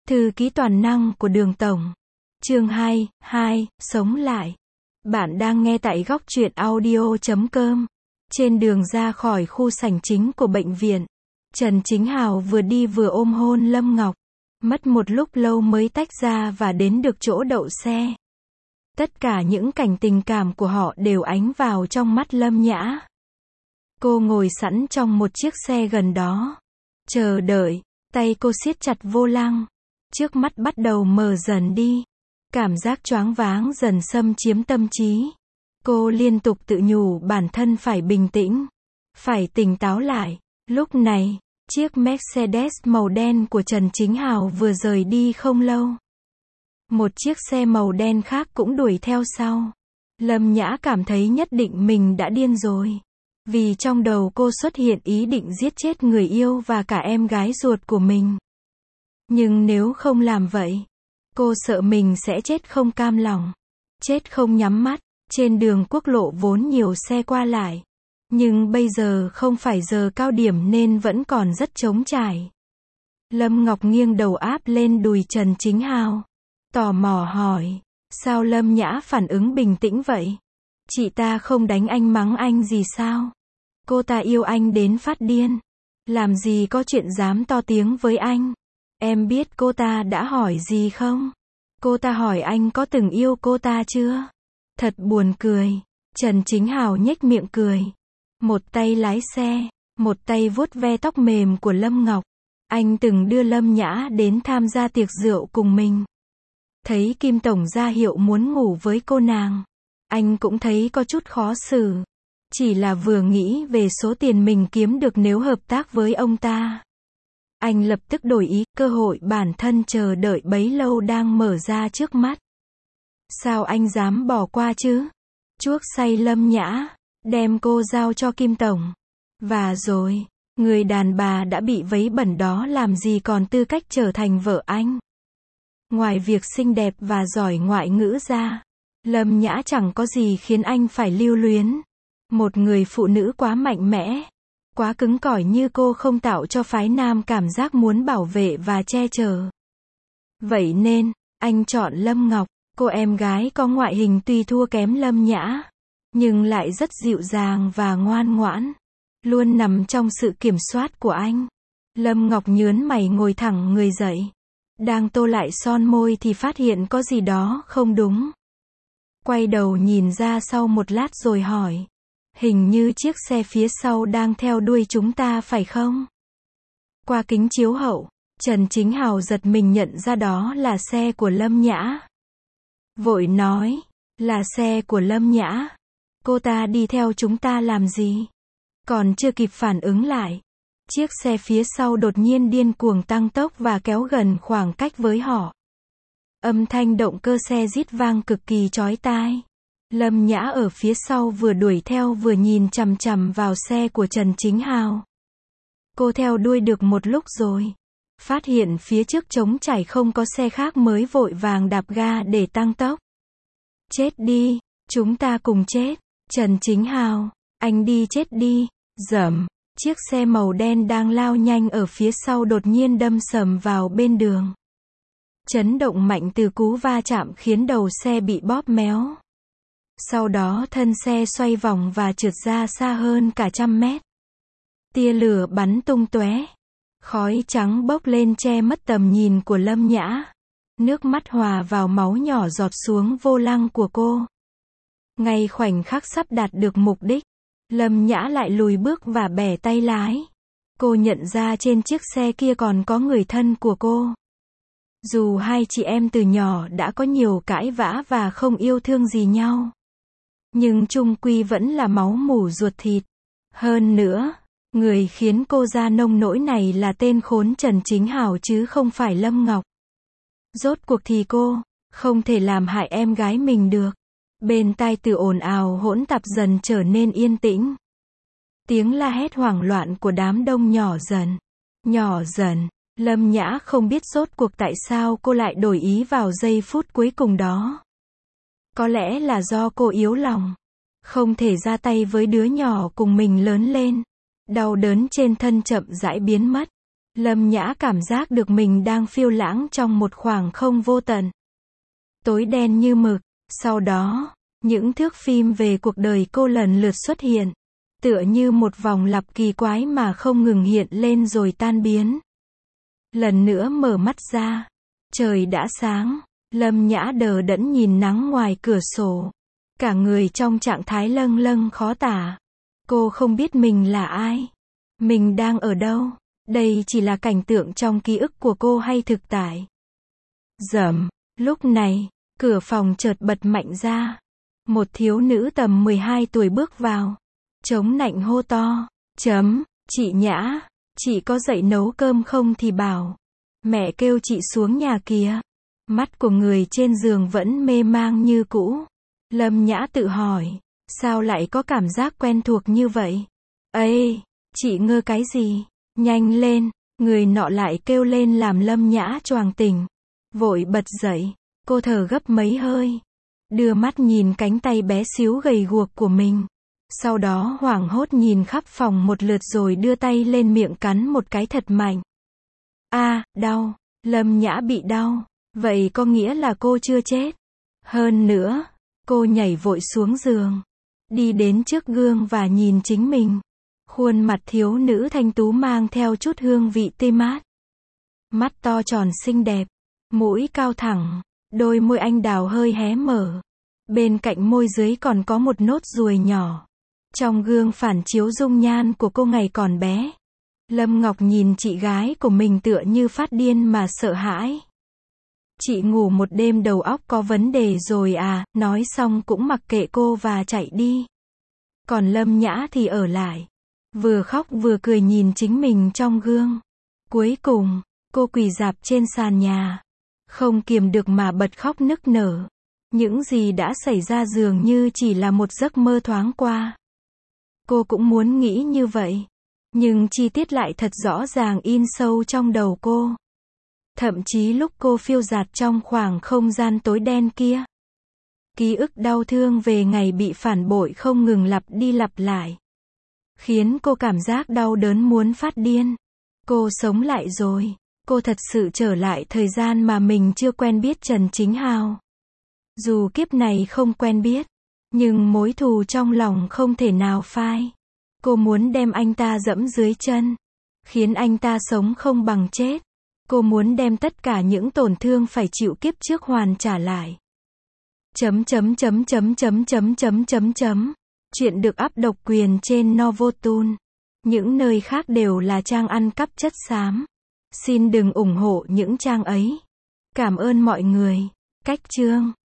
Thư ký toàn năng của Đường Tổng. Chương 2, sống lại. Bạn đang nghe tại góc truyện audio.com. Trên đường ra khỏi khu sảnh chính của bệnh viện, Trần Chính Hào vừa đi vừa ôm hôn Lâm Ngọc. Mất một lúc lâu mới tách ra và đến được chỗ đậu xe. Tất cả những cảnh tình cảm của họ đều ánh vào trong mắt Lâm Nhã. Cô ngồi sẵn trong một chiếc xe gần đó, chờ đợi, tay cô siết chặt vô lăng. Trước mắt bắt đầu mờ dần đi. Cảm giác choáng váng dần xâm chiếm tâm trí. Cô liên tục tự nhủ bản thân phải bình tĩnh, phải tỉnh táo lại. Lúc này, chiếc Mercedes màu đen của Trần Chính Hào vừa rời đi không lâu. Một chiếc xe màu đen khác cũng đuổi theo sau. Lâm Nhã cảm thấy nhất định mình đã điên rồi. Vì trong đầu cô xuất hiện ý định giết chết người yêu và cả em gái ruột của mình. Nhưng nếu không làm vậy, cô sợ mình sẽ chết không cam lòng, chết không nhắm mắt. Trên đường quốc lộ vốn nhiều xe qua lại, nhưng bây giờ không phải giờ cao điểm nên vẫn còn rất trống trải. Lâm Ngọc nghiêng đầu áp lên đùi Trần Chính Hào, tò mò hỏi, sao Lâm Nhã phản ứng bình tĩnh vậy? Chị ta không đánh anh mắng anh gì sao? Cô ta yêu anh đến phát điên, làm gì có chuyện dám to tiếng với anh. Em biết cô ta đã hỏi gì không? Cô ta hỏi anh có từng yêu cô ta chưa? Thật buồn cười. Trần Chính Hào nhếch miệng cười. Một tay lái xe, một tay vuốt ve tóc mềm của Lâm Ngọc. Anh từng đưa Lâm Nhã đến tham gia tiệc rượu cùng mình. Thấy Kim Tổng ra hiệu muốn ngủ với cô nàng, anh cũng thấy có chút khó xử. Chỉ là vừa nghĩ về số tiền mình kiếm được nếu hợp tác với ông ta, anh lập tức đổi ý. Cơ hội bản thân chờ đợi bấy lâu đang mở ra trước mắt. Sao anh dám bỏ qua chứ? Chuốc say Lâm Nhã, đem cô giao cho Kim Tổng. Và rồi, người đàn bà đã bị vấy bẩn đó làm gì còn tư cách trở thành vợ anh. Ngoài việc xinh đẹp và giỏi ngoại ngữ ra, Lâm Nhã chẳng có gì khiến anh phải lưu luyến. Một người phụ nữ quá mạnh mẽ, quá cứng cỏi như cô không tạo cho phái nam cảm giác muốn bảo vệ và che chở. Vậy nên, anh chọn Lâm Ngọc. Cô em gái có ngoại hình tuy thua kém Lâm Nhã, nhưng lại rất dịu dàng và ngoan ngoãn, luôn nằm trong sự kiểm soát của anh. Lâm Ngọc nhớn mày ngồi thẳng người dậy, đang tô lại son môi thì phát hiện có gì đó không đúng. Quay đầu nhìn ra sau một lát rồi hỏi, hình như chiếc xe phía sau đang theo đuôi chúng ta phải không? Qua kính chiếu hậu, Trần Chính Hào giật mình nhận ra đó là xe của Lâm Nhã. Vội nói, là xe của Lâm Nhã. Cô ta đi theo chúng ta làm gì? Còn chưa kịp phản ứng lại, chiếc xe phía sau đột nhiên điên cuồng tăng tốc và kéo gần khoảng cách với họ. Âm thanh động cơ xe rít vang cực kỳ chói tai. Lâm Nhã ở phía sau vừa đuổi theo vừa nhìn chằm chằm vào xe của Trần Chính Hào. Cô theo đuôi được một lúc rồi, phát hiện phía trước trống trải không có xe khác mới vội vàng đạp ga để tăng tốc. Chết đi, chúng ta cùng chết. Trần Chính Hào, anh đi chết đi. Rầm, chiếc xe màu đen đang lao nhanh ở phía sau đột nhiên đâm sầm vào bên đường. Chấn động mạnh từ cú va chạm khiến đầu xe bị bóp méo. Sau đó thân xe xoay vòng và trượt ra xa hơn cả 100 mét. Tia lửa bắn tung tóe. Khói trắng bốc lên che mất tầm nhìn của Lâm Nhã. Nước mắt hòa vào máu nhỏ giọt xuống vô lăng của cô. Ngay khoảnh khắc sắp đạt được mục đích, Lâm Nhã lại lùi bước và bẻ tay lái. Cô nhận ra trên chiếc xe kia còn có người thân của cô. Dù hai chị em từ nhỏ đã có nhiều cãi vã và không yêu thương gì nhau, nhưng chung quy vẫn là máu mủ ruột thịt. Hơn nữa, người khiến cô ra nông nỗi này là tên khốn Trần Chính Hào chứ không phải Lâm Ngọc. Rốt cuộc thì cô không thể làm hại em gái mình được. Bên tai từ ồn ào hỗn tạp dần trở nên yên tĩnh. Tiếng la hét hoảng loạn của đám đông nhỏ dần. Nhỏ dần, Lâm Nhã không biết rốt cuộc tại sao cô lại đổi ý vào giây phút cuối cùng đó. Có lẽ là do cô yếu lòng, không thể ra tay với đứa nhỏ cùng mình lớn lên. Đau đớn trên thân chậm rãi biến mất. Lâm Nhã cảm giác được mình đang phiêu lãng trong một khoảng không vô tận. Tối đen như mực, sau đó, những thước phim về cuộc đời cô lần lượt xuất hiện. Tựa như một vòng lặp kỳ quái mà không ngừng hiện lên rồi tan biến. Lần nữa mở mắt ra. Trời đã sáng. Lâm Nhã đờ đẫn nhìn nắng ngoài cửa sổ. Cả người trong trạng thái lâng lâng khó tả. Cô không biết mình là ai. Mình đang ở đâu. Đây chỉ là cảnh tượng trong ký ức của cô hay thực tại. Rầm. Lúc này, cửa phòng chợt bật mạnh ra. Một thiếu nữ tầm 12 tuổi bước vào. Chống nạnh hô to. Chị Nhã, chị có dậy nấu cơm không thì bảo. Mẹ kêu chị xuống nhà kìa. Mắt của người trên giường vẫn mê mang như cũ. Lâm Nhã tự hỏi, sao lại có cảm giác quen thuộc như vậy? Ê, chị ngơ cái gì? Nhanh lên, người nọ lại kêu lên làm Lâm Nhã choàng tỉnh. Vội bật dậy, cô thở gấp mấy hơi. Đưa mắt nhìn cánh tay bé xíu gầy guộc của mình. Sau đó hoảng hốt nhìn khắp phòng một lượt rồi đưa tay lên miệng cắn một cái thật mạnh. Đau. Lâm Nhã bị đau. Vậy có nghĩa là cô chưa chết. Hơn nữa, cô nhảy vội xuống giường. Đi đến trước gương và nhìn chính mình. Khuôn mặt thiếu nữ thanh tú mang theo chút hương vị tươi mát. Mắt to tròn xinh đẹp. Mũi cao thẳng. Đôi môi anh đào hơi hé mở. Bên cạnh môi dưới còn có một nốt ruồi nhỏ. Trong gương phản chiếu dung nhan của cô ngày còn bé. Lâm Ngọc nhìn chị gái của mình tựa như phát điên mà sợ hãi. Chị ngủ một đêm đầu óc có vấn đề rồi à, nói xong cũng mặc kệ cô và chạy đi. Còn Lâm Nhã thì ở lại. Vừa khóc vừa cười nhìn chính mình trong gương. Cuối cùng, cô quỳ rạp trên sàn nhà. Không kiềm được mà bật khóc nức nở. Những gì đã xảy ra dường như chỉ là một giấc mơ thoáng qua. Cô cũng muốn nghĩ như vậy. Nhưng chi tiết lại thật rõ ràng in sâu trong đầu cô. Thậm chí lúc cô phiêu dạt trong khoảng không gian tối đen kia. Ký ức đau thương về ngày bị phản bội không ngừng lặp đi lặp lại. Khiến cô cảm giác đau đớn muốn phát điên. Cô sống lại rồi. Cô thật sự trở lại thời gian mà mình chưa quen biết Trần Chính Hào. Dù kiếp này không quen biết. Nhưng mối thù trong lòng không thể nào phai. Cô muốn đem anh ta dẫm dưới chân. Khiến anh ta sống không bằng chết. Cô muốn đem tất cả những tổn thương phải chịu kiếp trước hoàn trả lại. Chuyện được up độc quyền trên Novotool. Những nơi khác đều là trang ăn cắp chất xám. Xin đừng ủng hộ những trang ấy. Cảm ơn mọi người. Cách chương